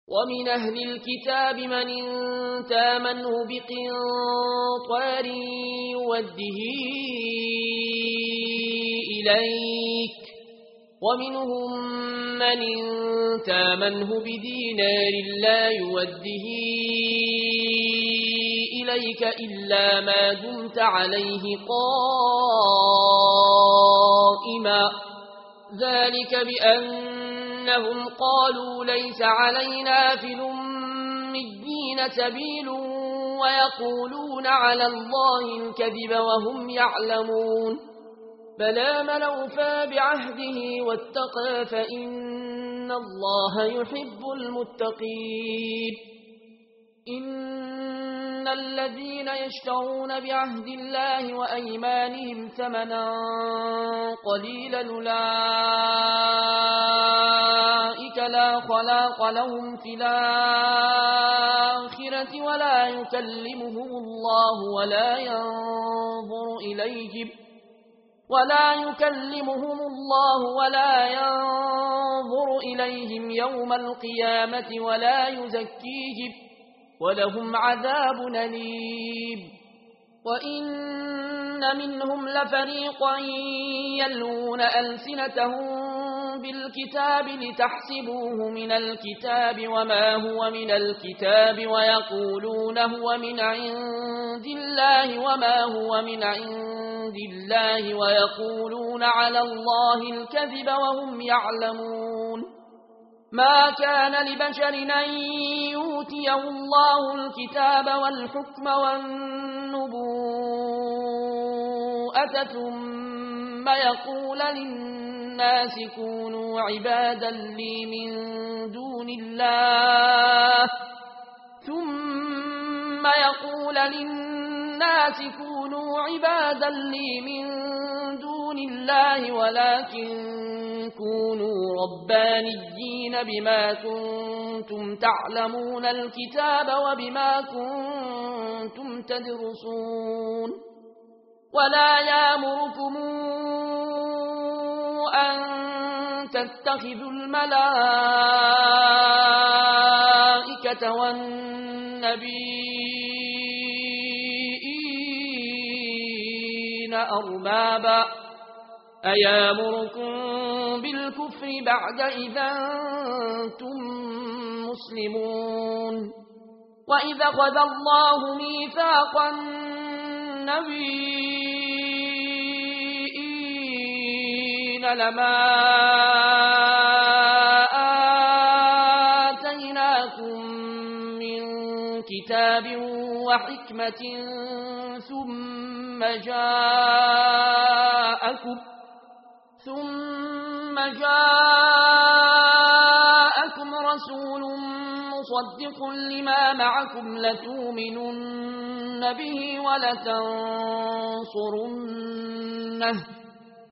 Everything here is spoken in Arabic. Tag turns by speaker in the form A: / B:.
A: ومن أهل الكتاب من تامنه بقنطار يوده إليك ومنهم من تامنه بدينار لا يوده إليك إلا ما دمت عليه قائما ذلك بأنهم قالوا ليس علينا في الأميين سبيل ويقولون على الله الكذب وهم يعلمون بلى من أوفى بعهده واتقى فإن الله يحب المتقين إن الذين يشترون بعهد الله وأيمانهم ثمنا قليلا أولئك لا خلاق لهم في الآخرة ولا يكلمهم الله ولا ينظر إليهم يوم القيامة ولا يزكيهم ولهم عذاب أليم وإن منهم لفريقا يلوون ألسنتهم بالكتاب لتحسبوه من الكتاب وما هو من الكتاب ويقولون هو من عند الله وما هو من عند الله ويقولون على الله الكذب وهم يعلمون ما كان لبشر أن يؤتيه الله الكتاب والحكم والنبوءة ثم يقول للناس كونوا عبادا لي من دون الله ولكن كونوا ربانيين بما كنتم تعلمون الكتاب وبما كنتم تدرسون ولا يأمركم أن تتخذوا الملائكة والنبيين أربابا أيامركم بالكفر بعد إذا أنتم مسلمون وإذا أخذ الله ميثاق النبيين لما آتيناكم من كتاب وحكمة ثم جاءكم رسول مصدق لما معكم لتؤمنن به ولتنصرنه